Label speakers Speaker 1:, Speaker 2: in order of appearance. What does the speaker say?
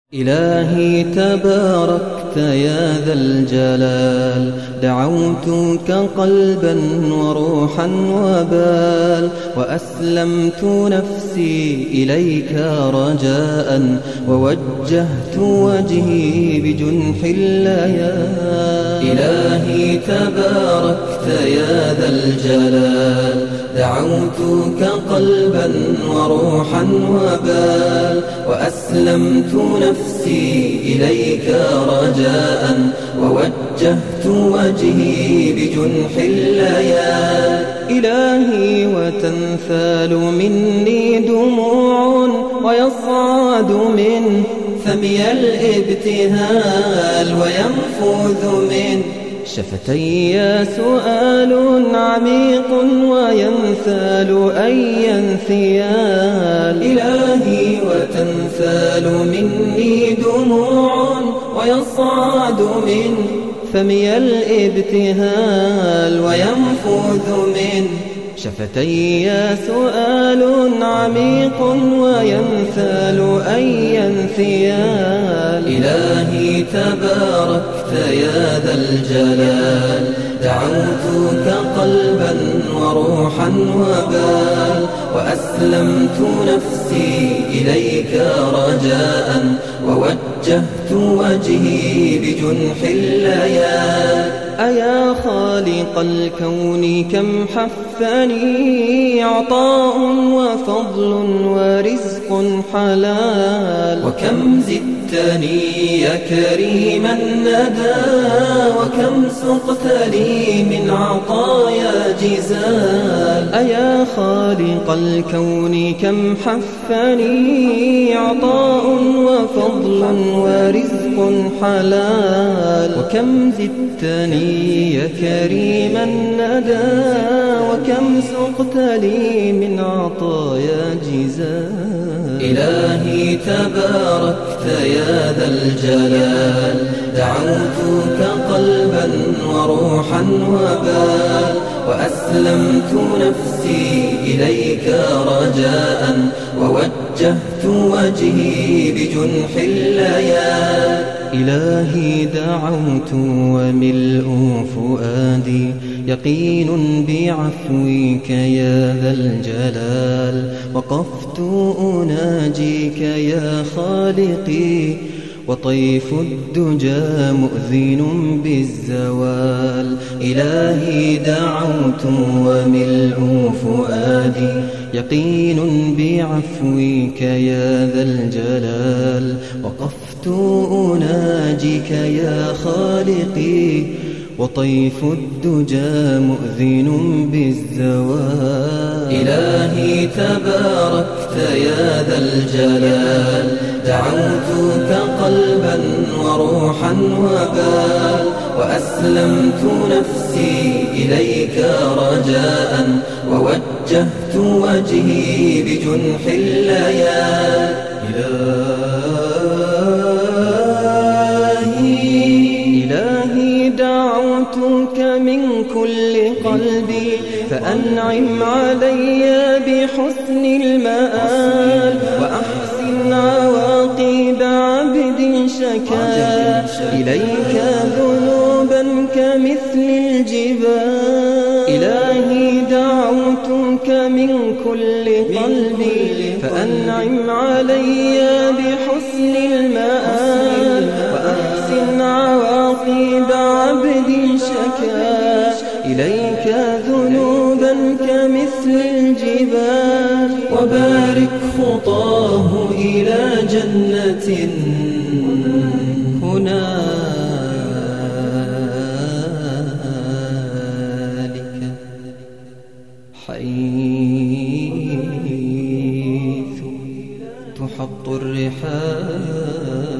Speaker 1: إلهي تباركت يا ذا الجلال، دعوتك قلبا وروحا وبال، وأسلمت نفسي إليك رجاء، ووجهت وجهي بجنح الليال. إلهي تباركت يا ذا الجلال، دعوتك قلبا وروحا وبال، وأسلمت نفسي إليك رجاء، ووجهت وجهي بجنح الليال. إلهي وتنثال مني دموع، ويصعد من فمي الابتهال، وينفذ من شفتي سؤال عميق، وينثال أي انثيال. إلهي وتنثال مني دموع، ويصعد من فمي الابتهال، وينفذ من شفتي سؤال عميق، وينثال أي انثيال. إلهي تباركت يا ذا الجلال، دعوتك قلبا وروحا وبال، وأسلمت نفسي إليك رجاء، ووجهت وجهي بجنح الليال. أيا خالق الكون كم حفني عطاء وفضل ورزق حلال، وكم زدتني يا كريم الندى، وكم سقت لي من عطايا جزال. أيا خالق الكون كم حفني عطاء وفضل ورزق حلال، وكم زدتني يا كريم الندى، وكم سقت لي من عطايا جزال. إلهي تباركت يا ذا الجلال، دعوتك قلبا وروحا وبال، وأسلمت نفسي إليك رجاء، ووجهت وجهي بجنح الليال. إلهي دعوت وملء فؤادي يقين بعفوك يا ذا الجلال، وقفت أناجيك يا خالقي، وطيف الدجى مؤذن بالزوال. إلهي دعوت وملء فؤادي يقين بعفوك يا ذا الجلال، وقفت أناجيك يا خالقي، وطيف الدجى مؤذن بالزوال. إلهي تباركت يا ذا الجلال، دعوتك قلبا وروحا وبال، وأسلمت نفسي إليك رجاء، ووجهت وجهي بجنح الليال. إلهي دعوتك من كل قلبي، فأنعم علي بحسن المآل، وأحسن عواقب عبد شكا إليك ذنوبا كمثل الجبال. إلهي دعوتك من كل قلبي، فأنعم علي بحسن المآل، وأحسن عواقب عبد شكا إليك ذنوبا كمثل الجبال. وبارك خطاه إلى جنة هنالك، حيث تحط الرحال.